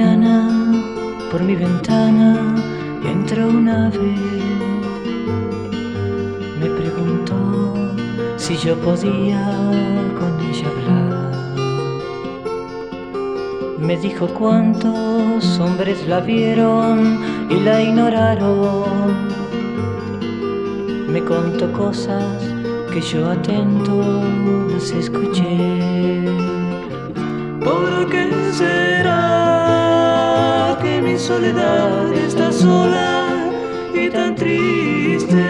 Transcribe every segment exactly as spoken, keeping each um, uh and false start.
mañana, por mi ventana, entró un ave. Me preguntó si yo podía con ella hablar. Me dijo cuántos hombres la vieron y la ignoraron. Me contó cosas que yo atento las escuché. ¿Por qué será que mi soledad está sola y tan triste?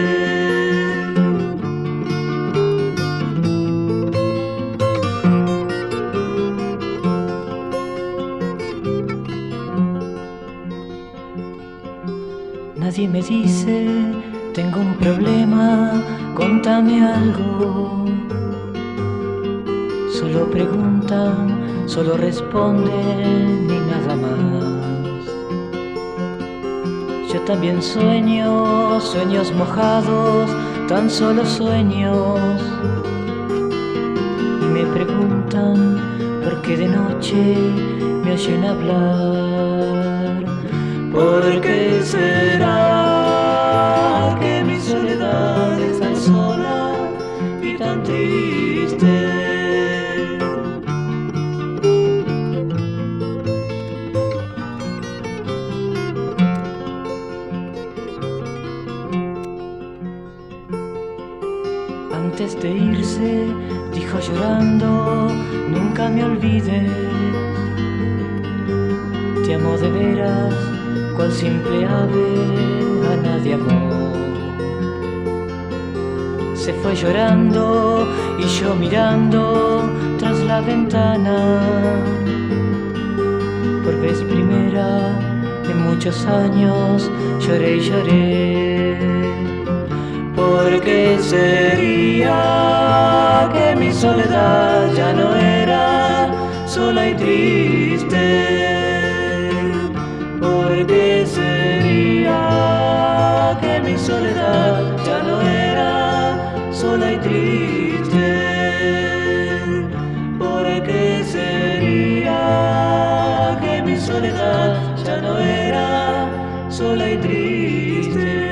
Nadie me dice, tengo un problema, contame algo. Solo preguntan, solo responden y nada más. Yo también sueño, sueños mojados, tan solo sueños. Y me preguntan por qué de noche me oyen hablar. ¿Por qué será que mi soledad es tan sola y tan triste? Antes de irse, dijo llorando, nunca me olvides. Te amo de veras, cual simple ave a nadie amó. Se fue llorando y yo mirando tras la ventana. Por vez primera en muchos años lloré y lloré. ¿Por qué sería que mi soledad ya no era sola y triste? ¿Por qué sería que mi soledad ya no era sola y triste? ¿Por qué sería que mi soledad ya no era sola y triste?